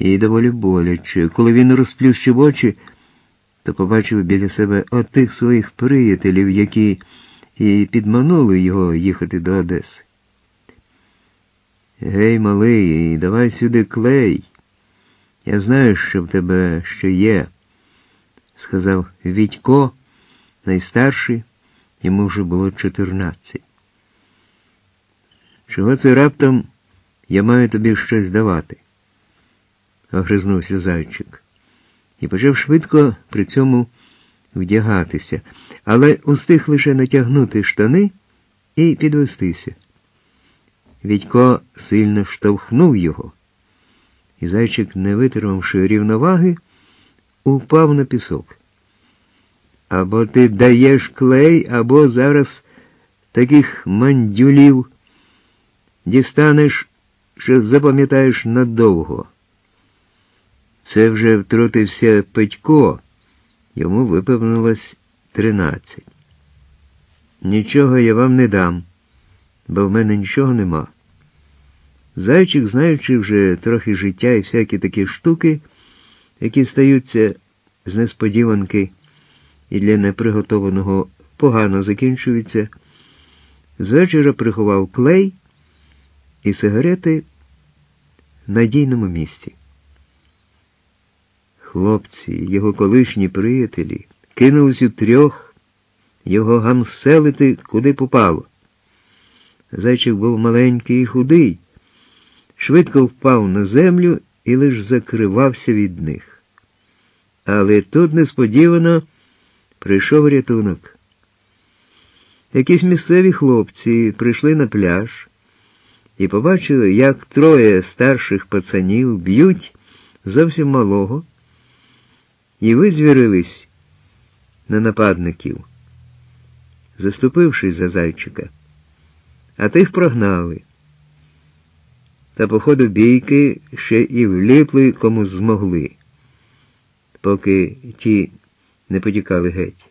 І доволі боляче. Коли він розплющив очі, то побачив біля себе отих своїх приятелів, які і підманули його їхати до Одеси. «Гей, малий, давай сюди клей. Я знаю, що в тебе ще є», – сказав Вітько, найстарший, йому вже було 14. «Чого це раптом я маю тобі щось давати?» – огризнувся зайчик. І почав швидко при цьому вдягатися, але устиг лише натягнути штани і підвестися. Вітько сильно штовхнув його, і зайчик, не витримавши рівноваги, упав на пісок. «Або ти даєш клей, або зараз таких мандюлів дістанеш, що запам'ятаєш надовго». Це вже втрутився Петько, йому виповнилось 13. «Нічого я вам не дам, бо в мене нічого нема». Зайчик, знаючи вже трохи життя і всякі такі штуки, які стаються з несподіванки і для неприготованого погано закінчуються, з вечора приховав клей і сигарети в надійному місці. Хлопці, його колишні приятелі, кинулись утрьох його гамселити куди попало. Зайчик був маленький і худий, швидко впав на землю і лиш закривався від них. Але тут несподівано прийшов рятунок. Якісь місцеві хлопці прийшли на пляж і побачили, як троє старших пацанів б'ють зовсім малого, і визвірились на нападників, заступившись за зайчика. А тих прогнали. Та по ходу бійки ще і вліпли кому змогли, поки ті не потікали геть.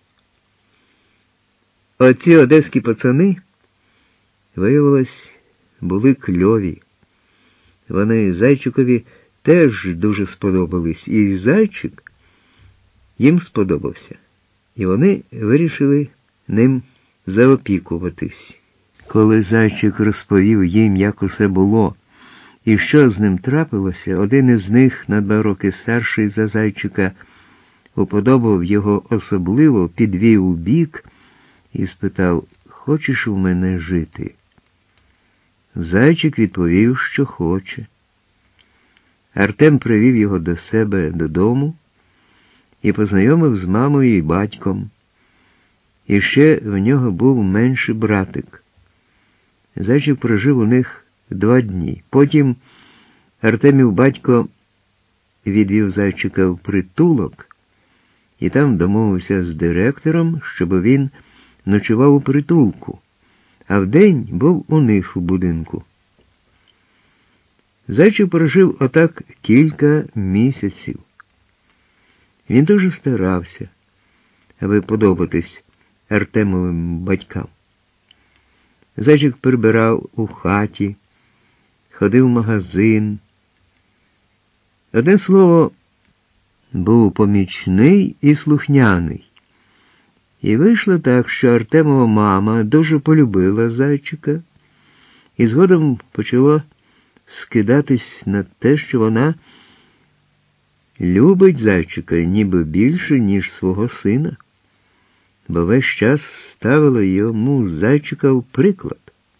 Оці одеські пацани, виявилось, були кльові. Вони зайчикові теж дуже сподобались, і зайчик їм сподобався. І вони вирішили ним заопікуватись. Коли зайчик розповів їм, як усе було, і що з ним трапилося, один із них, на 2 роки старший за зайчика, уподобав його особливо, підвів у бік і спитав: «Хочеш у мене жити?» Зайчик відповів, що хоче. Артем привів його до себе додому і познайомив з мамою і батьком. І ще в нього був менший братик. Зайчик прожив у них 2 дні. Потім Артемів батько відвів зайчика в притулок і там домовився з директором, щоб він ночував у притулку, а вдень був у них у будинку. Зайчик прожив отак кілька місяців. Він дуже старався, аби подобатись Артемовим батькам. Зайчик прибирав у хаті, ходив в магазин. Одне слово, був помічний і слухняний. І вийшло так, що Артемова мама дуже полюбила зайчика, і згодом почало скидатись на те, що вона любить зайчика ніби більше, ніж свого сина, бо весь час ставила йому зайчика в приклад.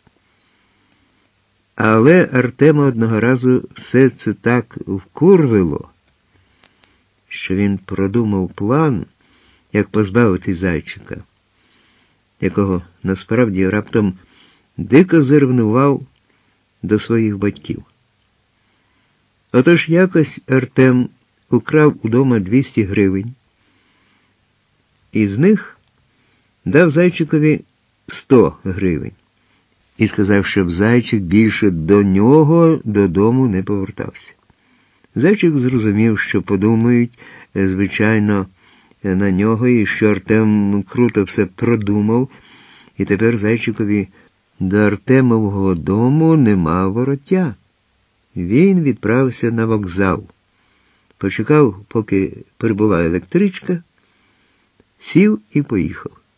Але Артема одного разу все це так вкурвило, що він продумав план, як позбавити зайчика, якого насправді раптом дико зревнував до своїх батьків. Отож якось Артем украв удома 200 гривень, і з них дав зайчикові 100 гривень і сказав, щоб зайчик більше до нього додому не повертався. Зайчик зрозумів, що подумають, звичайно, на нього, і що Артем круто все продумав, і тепер зайчикові до Артемового дому нема вороття. Він відправився на вокзал. почекав, поки прибула електричка, сів і поїхав.